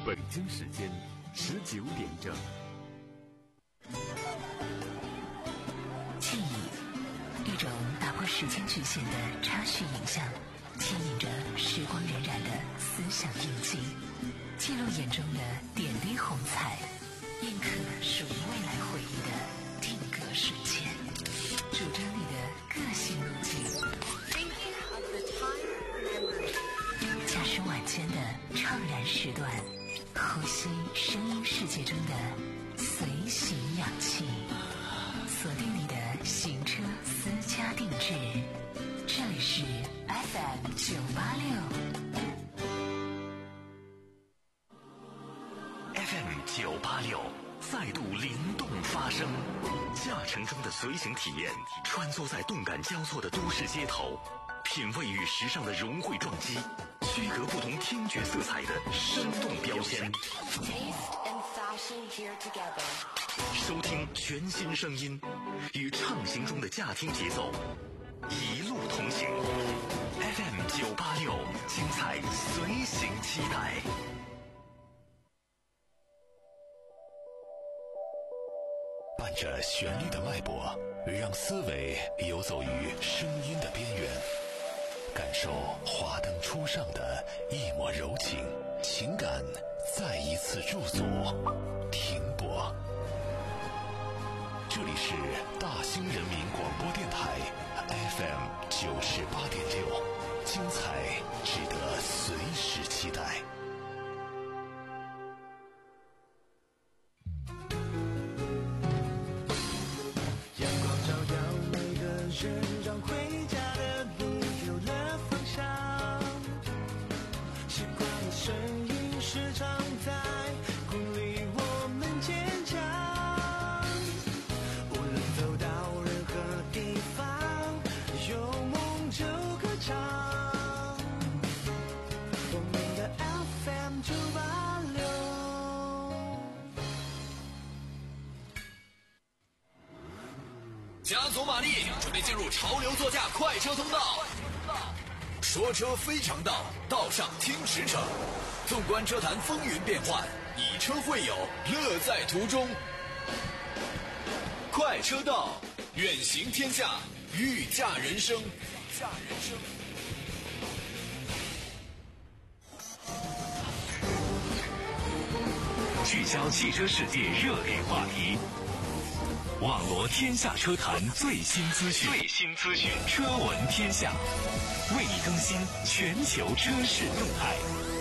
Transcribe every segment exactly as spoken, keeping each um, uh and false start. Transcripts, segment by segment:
北京时间十九点整。 记忆，一种打破时间局限的插叙影像，牵引着时光荏苒的思想印记，记录眼中的点滴红彩，印刻属于未来回忆的定格瞬间，主张你的个性路径。驾驶晚间的怅然时段，呼吸声音世界中的随行氧气，锁定你的行车私家定制。这里是 F M 九八六 F M 九八六再度灵动发声，驾乘中的随行体验，穿梭在动感交错的都市街头，品味与时尚的融汇撞击，区隔不同听觉色彩的生动标签。收听全新声音，与畅行中的驾听节奏，一路同行。F M 九八六，精彩随行期待。伴着旋律的脉搏，让思维游走于声音的边缘，感受华灯初上的一抹柔情，情感再一次驻足停泊。这里是大兴人民广播电台 F M 九十八点六，精彩值得随时期待。 让回家的路有了方向，习惯的声音时常在鼓励我们坚强，无论走到任何地方，有梦就歌唱，我们的 F M 九八六。 加足马力，准备进入潮流座驾快车通道。说车非常道，道上听实诚。纵观车坛风云变幻，以车会友，乐在途中。快车道，远行天下，御驾人生。御驾人生。 聚焦汽车世界热点话题，网罗天下车坛最新资讯，最新资讯，车闻天下，为你更新全球车市动态。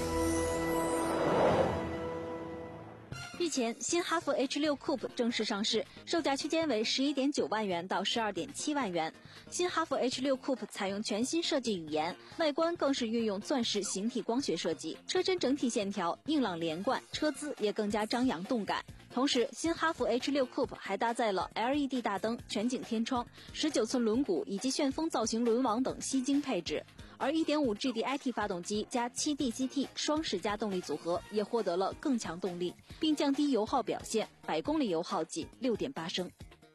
日前，新哈弗 H 六 Coupe 正式上市，售价区间为 十一点九万元到 十二点七万元。新哈弗 H 六 Coupe 采用全新设计语言，外观更是运用钻石形体光学设计，车身整体线条硬朗连贯，车姿也更加张扬动感。同时，新哈弗 H 六 Coupe 还搭载了 L E D 大灯、全景天窗、十九寸轮毂以及旋风造型轮网等吸睛配置，而 一点五 G D I T 发动机加 七 D C T 双十佳动力组合也获得了更强动力，并降低油耗表现，百公里油耗仅 六点八升。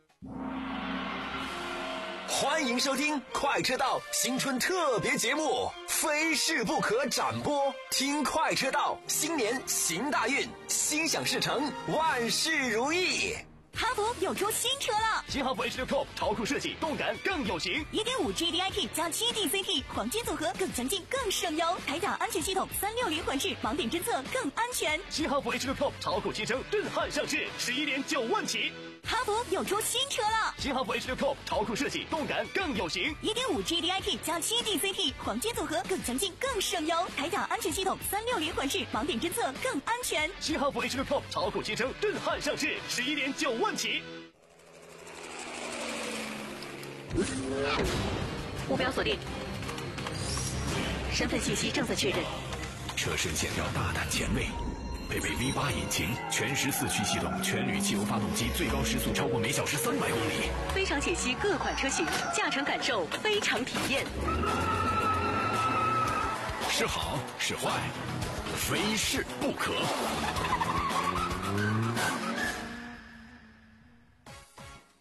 欢迎收听快车道新春特别节目，非试不可展播，听快车道，新年行大运，心想事成，万事如意。 哈弗有出新车了， 新哈弗 H 六 Coupe 超酷设计，动感更有型， 一点五 G D I T 加 七 D C T 黄金组合更强劲更省油，铠甲安全系统三六零环视盲点侦测更安全。 新哈弗 H 六 Coupe 超酷新生震撼上市，十一点九万起。 哈弗有出新车了， 新哈弗 H 六 Coupe 超酷设计，动感更有型， 一点五 G D I T 加 七 D C T 黄金组合更强劲更省油，铠甲安全系统三六零环视盲点侦测更安全。 新哈弗 H 六 Coupe 超酷新生震撼上市，十一点九万起。 目标锁定，身份信息正在确认。 车身线条大胆前卫，配备 V 八 引擎，全时四驱系统，全铝汽油发动机，最高时速超过每小时三百公里。 非常解析各款车型，驾乘感受非常体验。 是好是坏，非试不可。 欢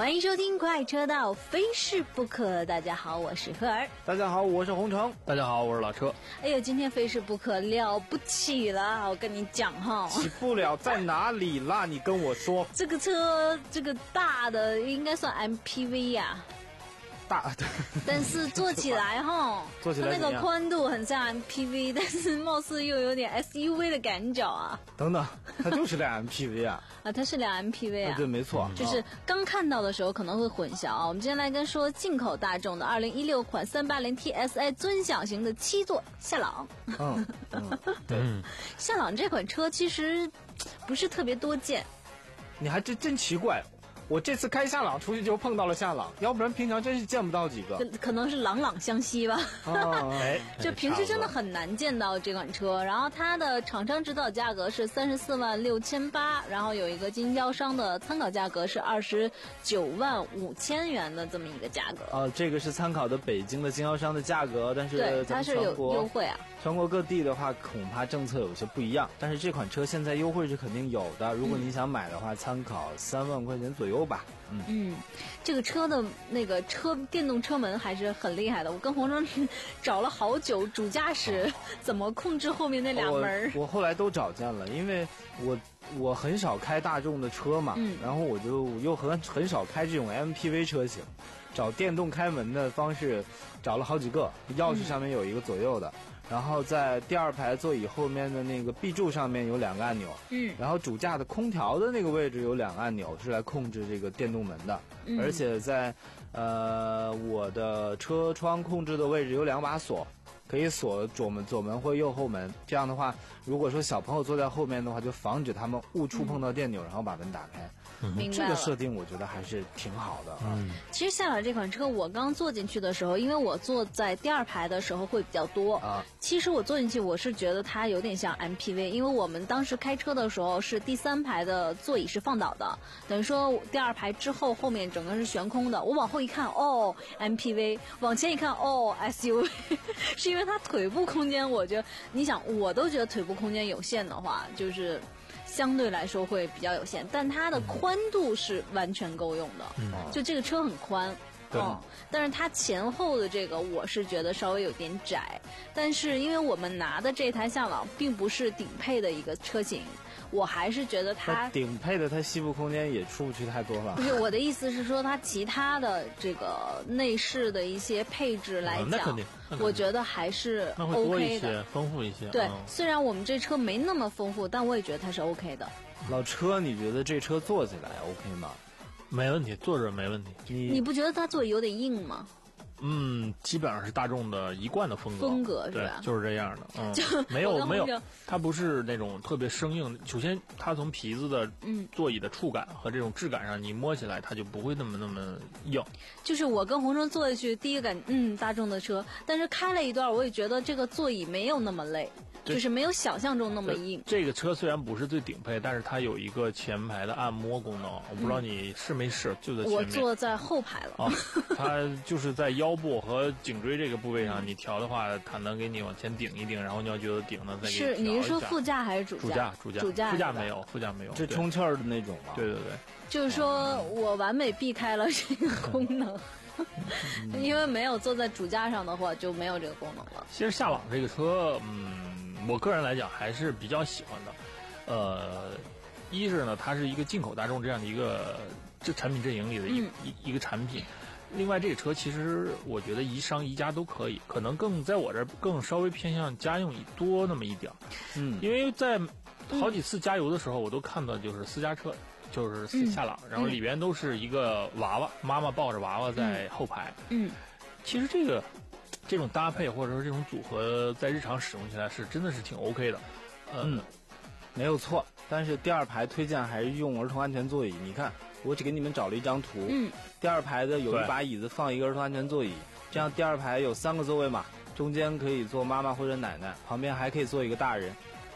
欢迎收听快车道，非试不可。大家好，我是赫尔。 大家好，我是洪城。 大家好，我是老车。 哎呦，今天非试不可了不起了，我跟你讲哈， 起不了在哪里啦？你跟我说。 这个车，这个大的应该算 M P V 呀、啊。 大的， 但是坐起来哈， 坐起来它那个宽度很像 M P V， 但是貌似又有点 S U V 的感觉啊。 等等，它就是辆 M P V 啊。 啊，它是辆 M P V 啊。 对，没错。 就是刚看到的时候可能会混淆啊。我们今天来跟说进口大众的二零一六款三八零 T S I 尊享型的七座夏朗。 嗯嗯，对。 夏朗这款车其实不是特别多见。 你还真真奇怪。我这次开夏朗出去就碰到了夏朗，要不然平常真是见不到几个。 可, 可能是朗朗相惜吧。 哦、哎， 就平时真的很难见到这款车。然后它的厂商指导价格是三十四万六千八，然后有一个经销商的参考价格是二十九万五千元的这么一个价格。 哦，这个是参考的北京的经销商的价格，但是对它是有优惠啊。 全国各地的话，恐怕政策有些不一样，但是这款车现在优惠是肯定有的。如果你想买的话，嗯、参考三万块钱左右吧。嗯嗯，这个车的那个车电动车门还是很厉害的。我跟洪忠找了好久，主驾驶怎么控制后面那俩门。 我, 我后来都找见了，因为我我很少开大众的车嘛， 嗯、 然后我就又很很少开这种 M P V 车型，找电动开门的方式找了好几个，钥匙上面有一个左右的。嗯，然后在第二排座椅后面的那个 B 柱上面有两个按钮， 嗯， 然后主驾的空调的那个位置有两个按钮是来控制这个电动门的， 嗯、 而且在呃我的车窗控制的位置有两把锁，可以锁左门左门或右后门。这样的话，如果说小朋友坐在后面的话，就防止他们误触碰到电钮，嗯、然后把门打开。 明白了， 这个设定我觉得还是挺好的。 嗯，其实夏朗这款车我刚坐进去的时候，因为我坐在第二排的时候会比较多啊。 其实我坐进去我是觉得它有点像 M P V， 因为我们当时开车的时候是第三排的座椅是放倒的，等于说第二排之后后面整个是悬空的。我往后一看，哦 M P V， 往前一看，哦 S U V， 是因为它腿部空间，我觉得你想我都觉得腿部空间有限的话，就是相对来说会比较有限，但它的宽度是完全够用的， 嗯、 就这个车很宽， 对、 嗯，但是它前后的这个我是觉得稍微有点窄，但是因为我们拿的这台夏朗并不是顶配的一个车型，我还是觉得它顶配的它膝部空间也出不去太多了。 不是，我的意思是说它其他的这个内饰的一些配置来讲， 哦、那肯定那肯定我觉得还是 OK 的， 那会多一些，丰富一些。 对、 嗯， 虽然我们这车没那么丰富，但我也觉得它是 OK 的。 老车，你觉得这车坐起来 OK 吗？ 没问题，坐着没问题。 你你不觉得它座椅有点硬吗？ 嗯，基本上是大众的一贯的风格， 风格是吧？ 对，就是这样的。嗯， 就没有没有，它不是那种特别生硬。首先，它从皮子的嗯座椅的触感和这种质感上，你摸起来它就不会那么那么硬。 就是我跟洪生坐下去，第一个感嗯大众的车，但是开了一段，我也觉得这个座椅没有那么累。就是没有想象中那么硬。 这个车虽然不是最顶配，但是它有一个前排的按摩功能，我不知道你试没试，就在前面。 我坐在后排了。 啊，它就是在腰部和颈椎这个部位上，你调的话，它能给你往前顶一顶，然后你要觉得顶呢，再给你调一下。 是你是说副驾还是主驾？主驾，主驾， 主驾， 副驾没有，副驾没有。 这充气儿的那种吗？ 对对对。 就是说我完美避开了这个功能。因为没有坐在主驾上的话，就没有这个功能了。 其实夏朗这个车，嗯，我个人来讲还是比较喜欢的。呃，一是呢，它是一个进口大众这样的一个这产品阵营里的一、嗯、一一个产品。另外，这个车其实我觉得宜商宜家都可以，可能更在我这儿更稍微偏向家用多那么一点。 嗯， 因为在好几次加油的时候，我都看到就是私家车。就是夏朗、嗯，然后里边都是一个娃娃，妈妈抱着娃娃在后排。 嗯， 其实这个这种搭配或者说这种组合，在日常使用起来是真的是挺 OK 的。呃、 嗯，没有错。但是第二排推荐还是用儿童安全座椅。你看，我只给你们找了一张图。 嗯， 第二排的有一把椅子放一个儿童安全座椅，这样第二排有三个座位嘛，中间可以坐妈妈或者奶奶，旁边还可以坐一个大人。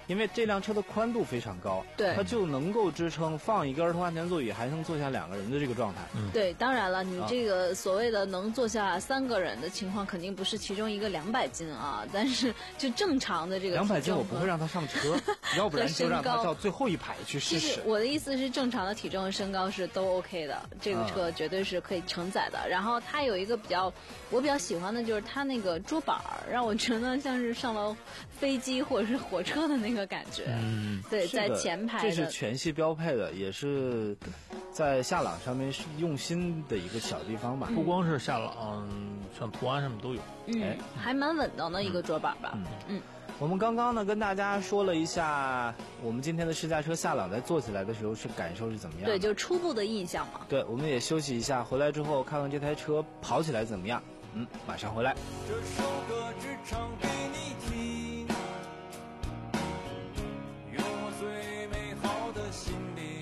因为这辆车的宽度非常高， 对， 它就能够支撑放一个儿童安全座椅还能坐下两个人的这个状态。 嗯， 对，当然了，你这个所谓的能坐下三个人的情况，肯定不是其中一个两百斤啊，但是就正常的这个两百斤我不会让他上车，要不然就让他到最后一排去试试。 我的意思是，正常的体重和身高是都 OK 的，这个车绝对是可以承载的。嗯、然后它有一个比较我比较喜欢的就是它那个桌板儿，让我觉得像是上了飞机或者是火车的那个感觉。 嗯， 对，在前排的， 这是全系标配的，也是在夏朗上面是用心的一个小地方吧。 不光是夏朗，像途安上面都有。 嗯，哎、还蛮稳当的一个桌板吧。嗯。嗯我们刚刚呢跟大家说了一下我们今天的试驾车夏朗在坐起来的时候是感受是怎么样的， 对，就初步的印象嘛。 对，我们也休息一下，回来之后看看这台车跑起来怎么样。嗯，马上回来。 这首歌只唱给你听，用我最美好的心灵，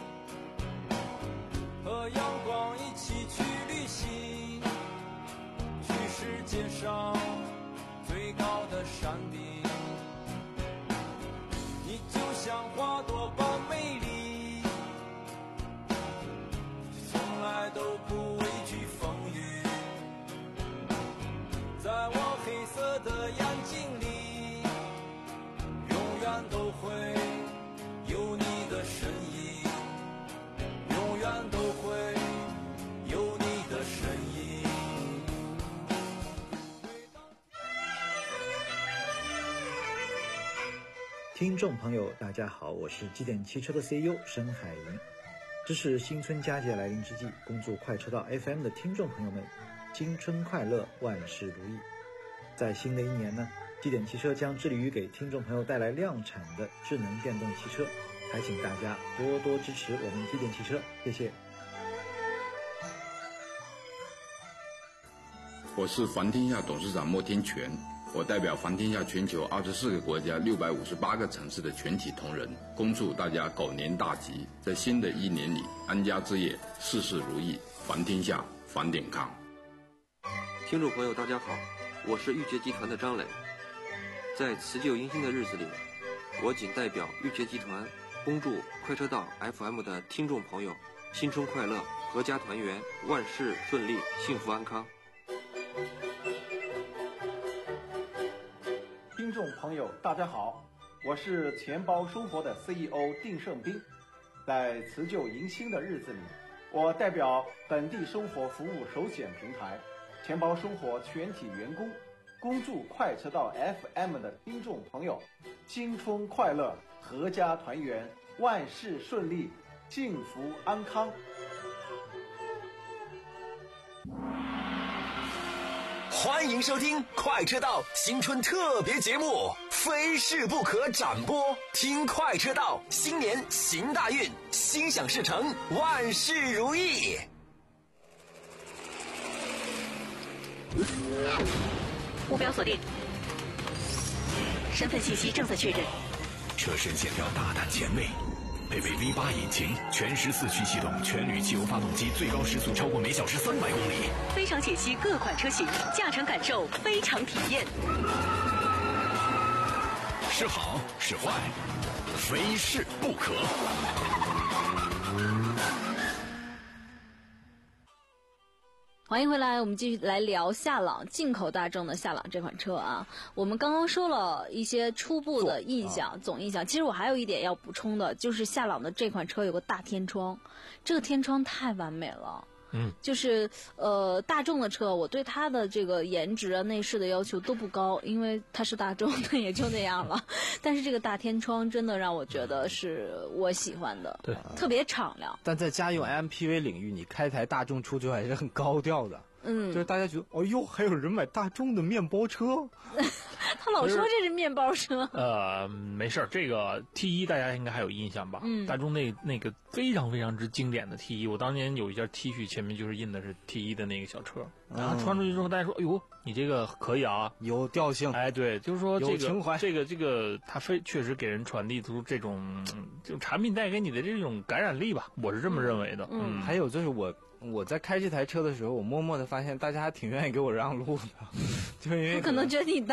和阳光一起去旅行，去世界上最高的山顶。像花朵般美丽，从来都不畏惧风雨，在我黑色的眼睛里，永远都会有你的身影，永远都会有你的身影。 听众朋友大家好，我是基点汽车的 C E O 申海云。这是新春佳节来临之际，恭祝快车道 F M 的听众朋友们新春快乐，万事如意。在新的一年呢，基点汽车将致力于给听众朋友带来量产的智能电动汽车，还请大家多多支持我们基点汽车，谢谢。 我是环天下董事长莫天全，我代表环天下全球二十四个国家六百五十八个城市的全体同仁，恭祝大家狗年大吉，在新的一年里安家置业，事事如意，环天下，环点康。 听众朋友大家好，我是玉捷集团的张磊。在辞旧迎新的日子里，我谨代表玉捷集团恭祝快车道 F M 的听众朋友新春快乐，阖家团圆，万事顺利，幸福安康。 听众朋友大家好，我是钱包生活的 C E O 丁胜斌。在辞旧迎新的日子里，我代表本地生活服务首选平台钱包生活全体员工，恭祝快车道 F M 的听众朋友新春快乐，阖家团圆，万事顺利，幸福安康。 欢迎收听快车道新春特别节目《非试不可》展播，听快车道，新年行大运，心想事成，万事如意。 目标锁定，身份信息正在确认。 车身线条大胆前卫，配备 V 八 引擎，全时四驱系统，全铝汽油发动机，最高时速超过每小时三百公里。 非常解析各款车型，驾乘感受非常体验。 是好是坏，非试不可。 欢迎回来，我们继续来聊夏朗，进口大众的夏朗这款车啊。我们刚刚说了一些初步的印象、啊、总印象。其实我还有一点要补充的，就是夏朗的这款车有个大天窗，这个天窗太完美了。 嗯， 就是呃，大众的车，我对它的这个颜值啊、内饰的要求都不高，因为它是大众，那也就那样了。但是这个大天窗真的让我觉得是我喜欢的， 对， 特别敞亮。 但在家用 M P V 领域，你开台大众出去还是很高调的。 嗯， 就是大家觉得，哦呦，还有人买大众的面包车。 他老说这是面包车。 呃，没事儿，这个 T 一大家应该还有印象吧？ 嗯， 大众那那个非常非常之经典的 T 一，我当年有一件 T 恤，前面就是印的是 T 一的那个小车，然后穿出去之后，大家说，哎呦，你这个可以啊， 有调性。 哎，对，就是说这个有情怀， 这个这个它非确实给人传递出这种这种产品带给你的这种感染力吧，我是这么认为的。 嗯，嗯还有就是我。我在开这台车的时候，我默默的发现大家还挺愿意给我让路的，就因为可能觉得你大。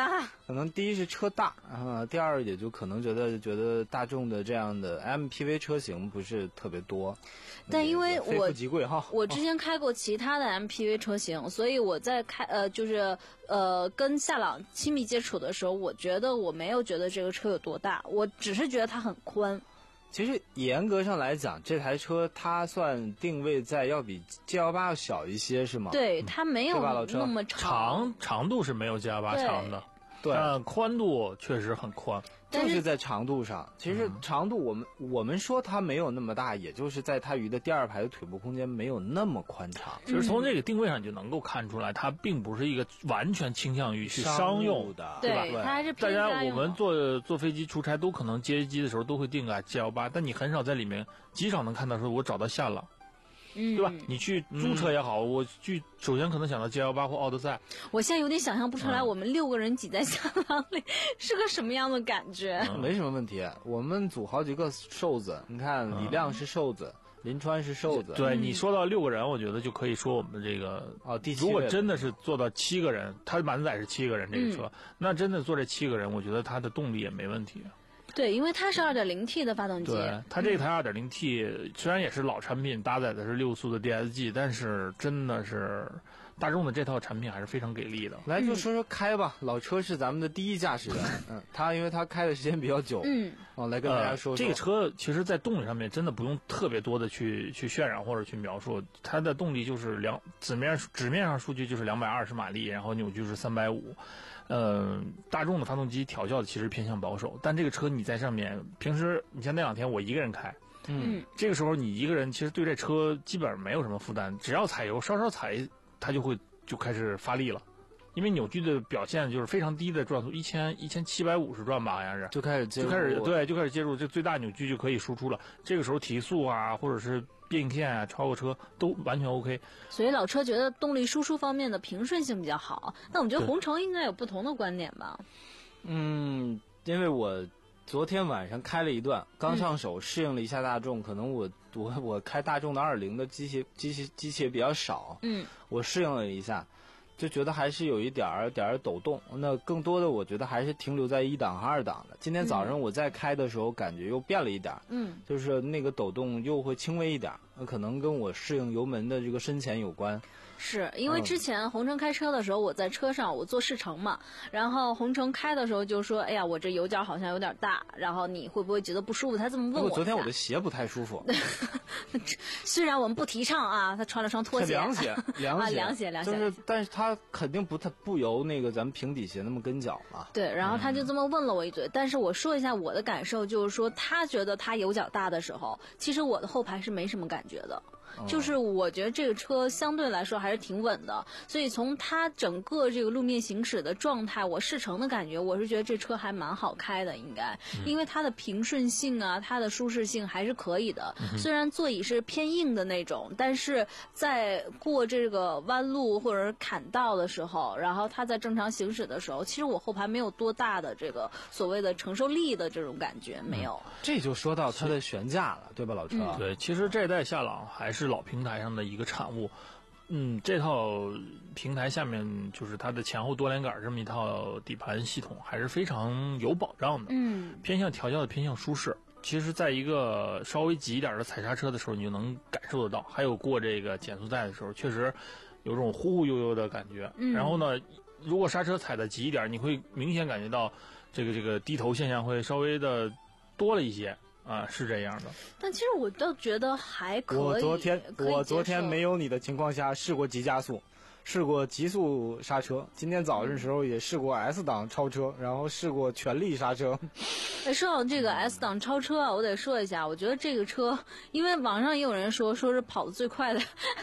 可能第一是车大啊，第二也就可能觉得觉得大众的这样的 M P V 车型不是特别多， 但因为我非富即贵哈， 我之前开过其他的 M P V 车型，所以我在开呃就是呃跟夏朗亲密接触的时候，我觉得我没有觉得这个车有多大，我只是觉得它很宽。 其实严格上来讲，这台车它算定位在要比 G 幺八要小一些，是吗？ 对，它没有那么长，长长度是没有 G 幺八长的， 对， 但宽度确实很宽。 就是在长度上，其实长度我们、嗯、我们说它没有那么大，也就是在它鱼的第二排的腿部空间没有那么宽敞。 其实从这个定位上你就能够看出来，它并不是一个完全倾向于去商用的， 对吧？ 对，它还是大家我们坐坐飞机出差都可能接机的时候都会定个 G 幺八，但你很少在里面极少能看到说我找到夏朗。 嗯， 对吧？你去租车也好，嗯、我去首先可能想到 G 幺八或奥德赛。 我现在有点想象不出来，嗯、我们六个人挤在夏朗里是个什么样的感觉。 嗯、没什么问题，我们组好几个瘦子，你看李亮是瘦子，嗯、林川是瘦子。 对、嗯、你说到六个人，我觉得就可以说我们这个哦，第七。 如果真的是做到七个人，它满载是七个人这个车， 嗯、 那真的坐这七个人，我觉得它的动力也没问题。 对，因为它是 二点零 T 的发动机。 对，它这台 二点零 T 虽然也是老产品，搭载的是六速的 D S G， 但是真的是大众的这套产品还是非常给力的。 来就说说开吧，嗯、老车是咱们的第一驾驶员，嗯，他因为他开的时间比较久， 嗯， 哦，来跟大家说说、 呃、这个车，其实在动力上面真的不用特别多的去去渲染或者去描述，它的动力就是两纸面纸面上数据就是两百二十马力，然后扭矩是三百五。呃，大众的发动机调教的其实偏向保守，但这个车你在上面，平时你像那两天我一个人开， 嗯， 这个时候你一个人其实对这车基本上没有什么负担，只要踩油稍稍踩，它就会就开始发力了，因为扭矩的表现就是非常低的转速，一千一千七百五十转吧，好像是就开始接入就开始对就开始介入，这最大扭矩就可以输出了。这个时候提速啊，或者是变线啊，超过车都完全 OK。 所以老车觉得动力输出方面的平顺性比较好。那我们觉得红城应该有不同的观点吧？ 嗯，因为我昨天晚上开了一段，刚上手适应了一下大众，嗯、可能我我我开大众的二零的机械机械机械比较少， 嗯， 我适应了一下。就觉得还是有一点儿点儿抖动，那更多的我觉得还是停留在一档和二档的。今天早上我在开的时候，感觉又变了一点， 嗯， 就是那个抖动又会轻微一点，那可能跟我适应油门的这个深浅有关。 是因为之前红城开车的时候，我在车上我做试乘嘛，然后红城开的时候就说：“哎呀，我这油角好像有点大，然后你会不会觉得不舒服？”他这么问我。 昨天我的鞋不太舒服。 虽然我们不提倡啊，他穿了双拖鞋。 凉鞋，凉鞋， 啊，凉鞋，凉鞋。 就是，但是他肯定不太不由那个咱们平底鞋那么跟脚嘛。 对，然后他就这么问了我一嘴， 嗯、 但是我说一下我的感受，就是说他觉得他油角大的时候，其实我的后排是没什么感觉的。就是我觉得这个车相对来说还是挺稳的，所以从它整个这个路面行驶的状态，我试乘的感觉，我是觉得这车还蛮好开的，应该，因为它的平顺性啊，它的舒适性还是可以的。虽然座椅是偏硬的那种，但是在过这个弯路或者砍道的时候，然后它在正常行驶的时候，其实我后排没有多大的这个所谓的承受力的这种感觉，没有。 嗯、这就说到它的悬架了，对吧，老车？ 嗯、 对，其实这代夏朗还是老平台上的一个产物，嗯，这套平台下面就是它的前后多连杆这么一套底盘系统，还是非常有保障的， 嗯， 偏向调教的偏向舒适。其实，在一个稍微急一点的踩刹车的时候，你就能感受得到，还有过这个减速带的时候，确实有种忽忽悠悠的感觉。 嗯， 然后呢，如果刹车踩的急一点，你会明显感觉到这个这个低头现象会稍微的多了一些。啊，是这样的。 但其实我倒觉得还可以。 我昨天我昨天没有你的情况下试过急加速，试过急速刹车。今天早上的时候也试过 S 档超车，然后试过全力刹车。 哎，说到这个 S 档超车啊，我得说一下，我觉得这个车，因为网上也有人说说是跑得最快的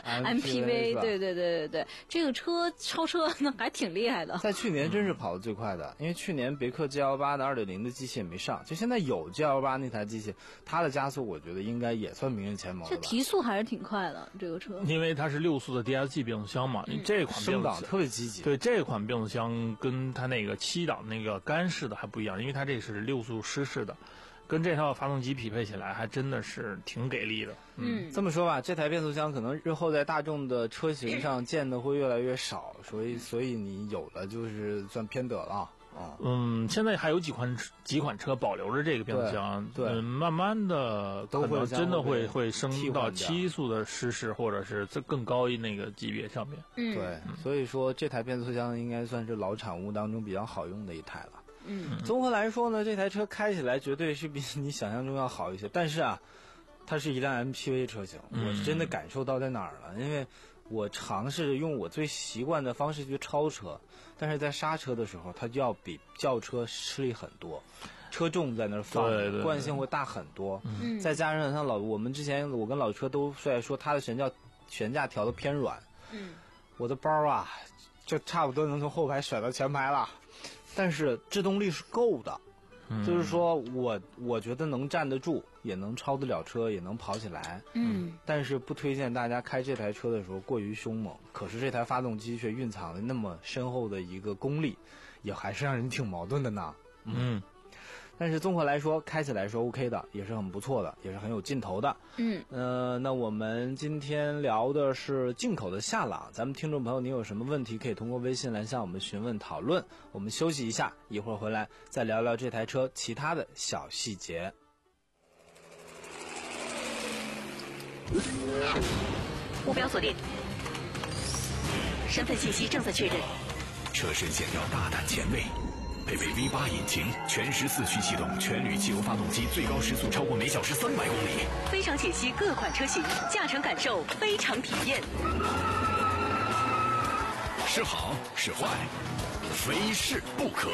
M P V， 对对对对对，这个车超车那还挺厉害的。 在去年真是跑得最快的，因为去年别克 G 一八 的 二点零 的机器也没上，就现在有 G 一八 那台机器，它的加速我觉得应该也算名列前茅了吧。 这提速还是挺快的，这个车。 因为它是六速的 D S G 变速箱嘛，嗯、这款升档特别积极。 对，这款变速箱跟它那个七档那个干式的还不一样，因为它这是六速湿式的。跟这套发动机匹配起来，还真的是挺给力的。 嗯， 这么说吧，这台变速箱可能日后在大众的车型上见的会越来越少，所以所以你有的就是算偏得了。 啊。 嗯，现在还有几款几款车保留着这个变速箱， 对，对嗯，慢慢的可能真的会会升到七速的湿式，或者是这更高一那个级别上面。 嗯，对，嗯、所以说这台变速箱应该算是老产物当中比较好用的一台了。 嗯， 综合来说呢，这台车开起来绝对是比你想象中要好一些，但是啊，它是一辆 M P V 车型， 嗯、 我是真的感受到在哪儿了，因为我尝试用我最习惯的方式去超车，但是在刹车的时候，它就要比轿车吃力很多，车重在那儿放， 对对对， 惯性会大很多。 嗯， 再加上像老我们之前我跟老车都在说，它的悬架悬架调的偏软， 嗯， 我的包啊，就差不多能从后排甩到前排了。但是制动力是够的，嗯、就是说我我觉得能站得住，也能超得了车，也能跑起来。 嗯， 但是不推荐大家开这台车的时候过于凶猛。可是这台发动机却蕴藏了那么深厚的一个功力，也还是让人挺矛盾的呢。 嗯。 嗯，但是综合来说，开起来是 OK 的，也是很不错的，也是很有劲头的。 嗯， 呃，那我们今天聊的是进口的夏朗，咱们听众朋友，您有什么问题可以通过微信来向我们询问讨论。我们休息一下，一会儿回来再聊聊这台车其他的小细节。 目标锁定，身份信息正在确认。 车身线条大胆前卫。配备 V 八 引擎，全时四驱系统，全铝汽油发动机，最高时速超过每小时三百公里。 非常解析各款车型，驾乘感受非常体验。 是好是坏，非是不可。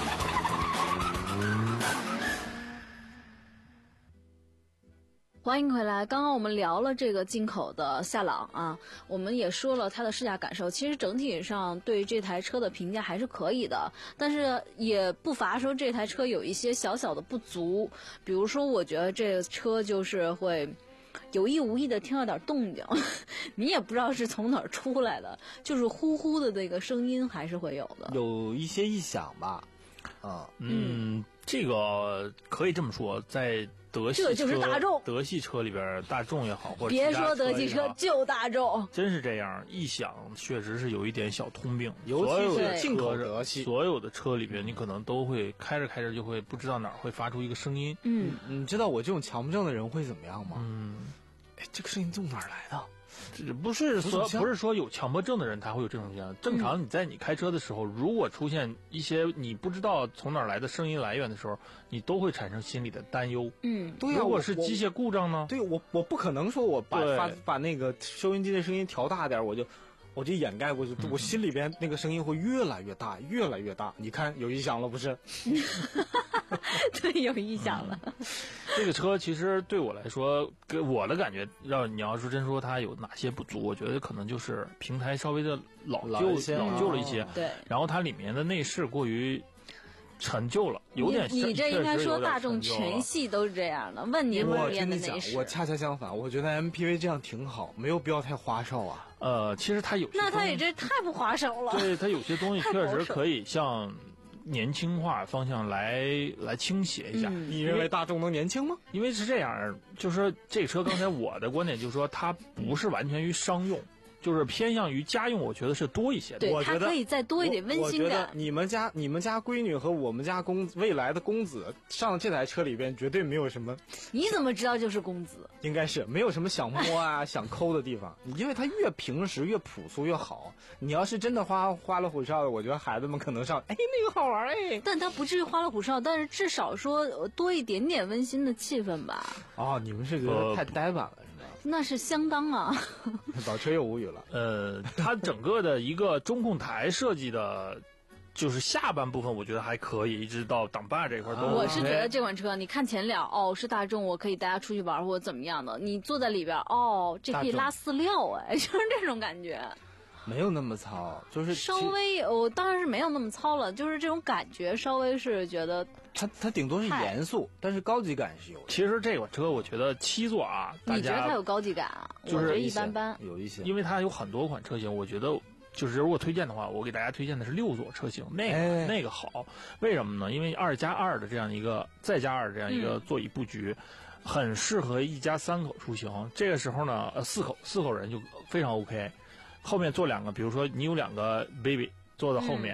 欢迎回来。刚刚我们聊了这个进口的夏朗啊，我们也说了它的试驾感受。其实整体上对这台车的评价还是可以的，但是也不乏说这台车有一些小小的不足。比如说，我觉得这个车就是会有意无意的听到点动静，你也不知道是从哪儿出来的，就是呼呼的那个声音还是会有的， 有一些异响吧。啊， 嗯，这个可以这么说，在德系车， 这就是大众。 德系车里边，大众也好，或者别说德系车，就大众， 真是这样。异响确实是有一点小通病， 尤其是进口德系， 所有的车里边，你可能都会开着开着就会不知道哪儿会发出一个声音。 嗯， 你知道我这种强迫症的人会怎么样吗？ 嗯， 哎，这个声音从哪儿来的？ 不是说不是说有强迫症的人他会有这种现象。正常你在你开车的时候，嗯、如果出现一些你不知道从哪儿来的声音来源的时候，你都会产生心理的担忧。 嗯， 对呀、啊。 如果是机械故障呢？ 对，我我不可能说我把把把那个收音机的声音调大点，我就我就掩盖过去，嗯、我心里边那个声音会越来越大，越来越大。你看有异响了不是？ 对，有异响了。 嗯、这个车其实对我来说，给我的感觉，要你要是真说它有哪些不足，我觉得可能就是平台稍微的老旧老旧了一些， 哦、对。 然后它里面的内饰过于陈旧了，有点你你这应该说大众全系都是这样的，万年不变的内饰。 我恰恰相反，我觉得 M P V 这样挺好，没有必要太花哨啊。 呃，其实它有些那它也这太不花哨了。 对，它有些东西确实可以向年轻化方向来来倾斜一下。 嗯、 你认为大众能年轻吗？ 因为是这样，就是说这车刚才我的观点就是说，它不是完全于商用。就是偏向于家用，我觉得是多一些的。 对， 我觉得它可以再多一点温馨感。 我觉得你们家你们家闺女和我们家公未来的公子上这台车里边绝对没有什么。 你怎么知道就是公子？ 应该是没有什么想摸啊、想抠的地方，因为它越平实越朴素越好。你要是真的花花里胡哨的，我觉得孩子们可能上，哎，那个好玩哎。 但它不至于花里胡哨，但是至少说多一点点温馨的气氛吧。 哦，你们是觉得太呆板了。呃那是相当啊！ 老车又无语了。 呃，它整个的一个中控台设计的，就是下半部分我觉得还可以，一直到挡把这块都。 我是觉得这款车，你看前脸哦是大众，我可以带它出去玩或者怎么样的，你坐在里边哦，这可以拉饲料哎，就是这种感觉。 没有那么糙，就是稍微我当然是没有那么糙了，就是这种感觉稍微是觉得它它顶多是严肃，但是高级感是有的。 其实这款车我觉得七座啊， 你觉得它有高级感啊？ 就是我觉得一般般， 有一些， 因为它有很多款车型，我觉得就是如果推荐的话，我给大家推荐的是六座车型，那个、哎、那个好，为什么呢？因为二加二的这样一个再加二这样一个座椅布局。嗯很适合一家三口出行，这个时候呢，呃，四口四口人就非常 OK。后面坐两个，比如说你有两个 baby 坐在后面， 嗯、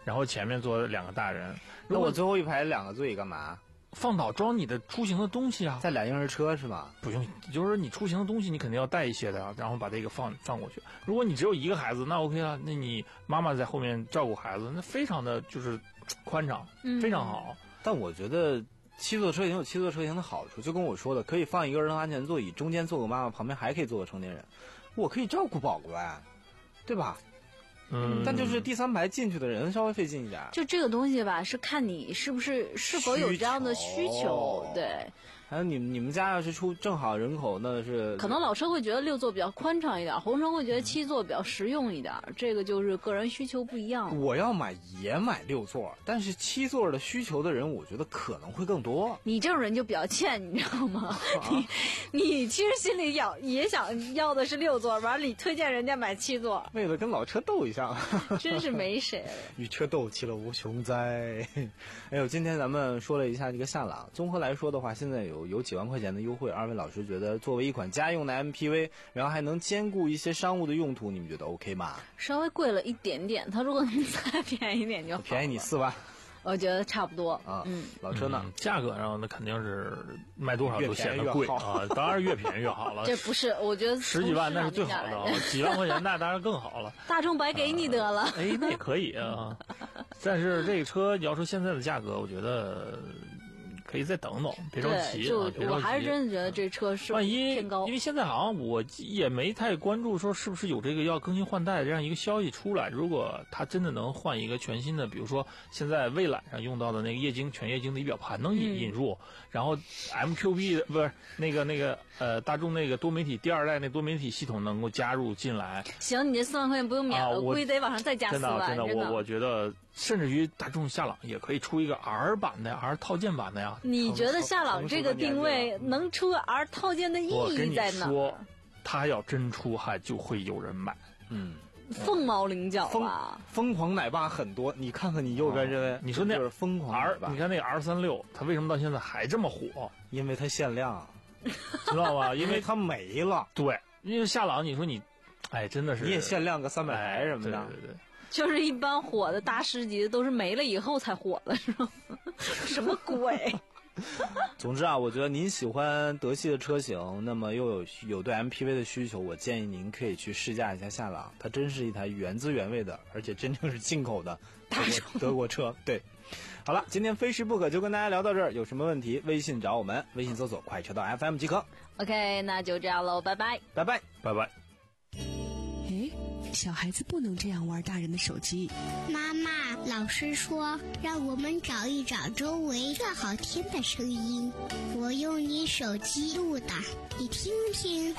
然后前面坐两个大人。 那我最后一排两个座椅干嘛？ 放倒装你的出行的东西啊。 在俩婴儿车是吗？ 不用，就是你出行的东西你肯定要带一些的呀，然后把这个放放过去。如果你只有一个孩子，那 OK 了，那你妈妈在后面照顾孩子，那非常的就是宽敞， 嗯、 非常好。 但我觉得七座车型有七座车型的好处，就跟我说的，可以放一个儿童安全座椅，中间坐个妈妈，旁边还可以坐个成年人，我可以照顾宝宝呀，对吧？ 嗯， 但就是第三排进去的人稍微费劲一点。 就这个东西吧，是看你是不是是否有这样的需求，需求对。 还有你们你们家要是出正好人口，那是可能老车会觉得六座比较宽敞一点，红城会觉得七座比较实用一点，这个就是个人需求不一样。 我要买也买六座，但是七座的需求的人，我觉得可能会更多。 你这种人就比较欠，你知道吗？啊、你你其实心里要也想要的是六座，完了你推荐人家买七座， 为了跟老车斗一下， 真是没谁了。 与车斗起了无穷灾。哎呦，今天咱们说了一下这个夏朗，综合来说的话，现在有有几万块钱的优惠，二位老师觉得作为一款家用的 M P V， 然后还能兼顾一些商务的用途，你们觉得 OK 吗？ 稍微贵了一点点，它如果能再便宜一点就好。 便宜你四万。 我觉得差不多啊， 嗯， 老车呢、 嗯，价格上那肯定是卖多少都显得贵啊，当然越便宜越好了。 这不是，我觉得十几万那是最好的，几万块钱那当然更好了。 大众白给你得了， 呃、哎，那也可以啊。但是这个车要说现在的价格，我觉得可以再等等，别着急。 就啊、 我还是真的觉得这车是万一偏高， 因为现在好像我也没太关注说是不是有这个要更新换代这样一个消息出来。如果它真的能换一个全新的，比如说现在蔚揽上用到的那个液晶全液晶的仪表盘能引引入，嗯、然后 M Q B 的不是那个那个呃大众那个多媒体第二代那多媒体系统能够加入进来。 行，你这四万块钱不用免了， 啊、我估计得往上再加四万。 真的真的，我我觉得。甚至于大众夏朗也可以出一个 R 版的 R 套件版的呀。 你觉得夏朗这个定位能出个 R 套件的意义在哪？ 我跟你说，他要真出还就会有人买。 嗯， 凤毛麟角吧。 疯狂奶爸很多，你看看你右边这位， 哦、你说那就是疯狂 R， 你看那个 R 三六，它为什么到现在还这么火？ 因为它限量， 知道吧？因为它没了。 对，因为夏朗，你说你，哎，真的是你也限量个三百台什么的。 哎、对对对。 就是一般火的大师级都是没了以后才火的，是吧？什么鬼？ 总之啊，我觉得您喜欢德系的车型，那么又有有对 M P V 的需求，我建议您可以去试驾一下夏朗，它真是一台原汁原味的，而且真正是进口的德国德国车。对，好了，今天非吃不可就跟大家聊到这儿，有什么问题微信找我们，微信搜索快车道 F M 即可。 OK， 那就这样喽，拜拜， 拜拜， 拜拜。 小孩子不能这样玩大人的手机。 妈妈，老师说让我们找一找周围最好听的声音，我用你手机录的，你听听。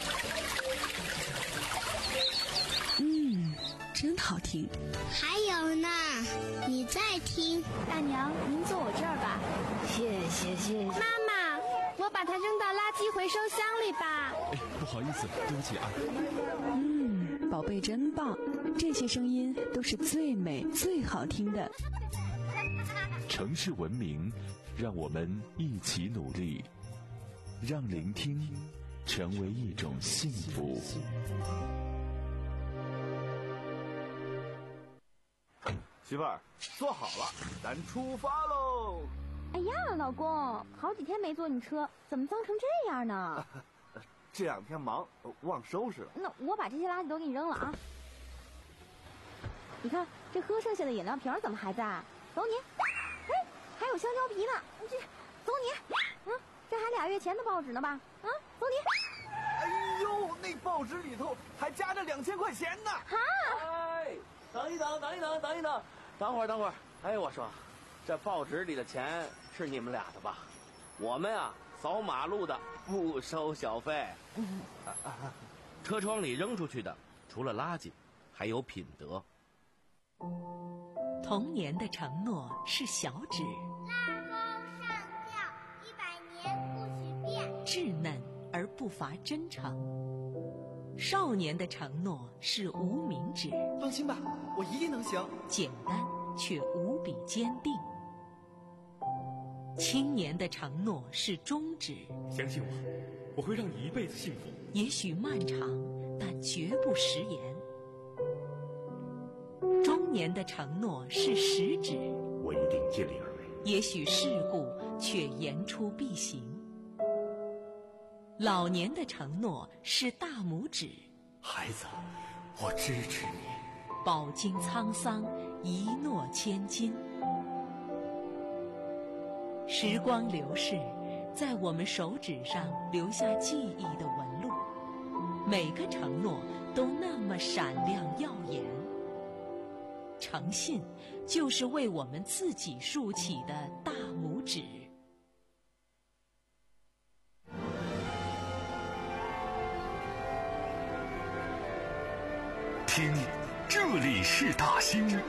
嗯，真好听。 还有呢，你再听。 大娘，您坐我这儿吧。 谢谢谢谢。 妈妈，我把它扔到垃圾回收箱里吧。 哎，不好意思，对不起啊。 嗯，宝贝真棒，这些声音都是最美最好听的。 城市文明，让我们一起努力，让聆听成为一种幸福。 媳妇儿，坐好了，咱出发喽！ 哎呀，老公，好几天没坐你车，怎么脏成这样呢？ 这两天忙，忘收拾了。 那我把这些垃圾都给你扔了啊！你看这喝剩下的饮料瓶怎么还在？走你！哎，还有香蕉皮呢，这走你！嗯，这还俩月前的报纸呢吧？啊，走你！ 哎呦，那报纸里头还夹着两千块钱呢！ 哈！ 哎，等一等，等一等，等一等，等会儿，等会儿。哎，我说，这报纸里的钱是你们俩的吧？我们啊，扫马路的不收小费。 车窗里扔出去的，除了垃圾，还有品德。 童年的承诺是小指， 拉钩上吊，一百年不许变。 稚嫩而不乏真诚。少年的承诺是无名指， 放心吧，我一定能行。 简单却无比坚定。青年的承诺是中指， 相信我，我会让你一辈子幸福。 也许漫长，但绝不食言。中年的承诺是实旨， 我一定尽力而为。 也许事故却言出必行。老年的承诺是大拇指， 孩子，我支持你。 饱经沧桑，一诺千金。时光流逝，在我们手指上留下记忆的纹路，每个承诺都那么闪亮耀眼。诚信就是为我们自己竖起的大拇指。 听，这里是大兴。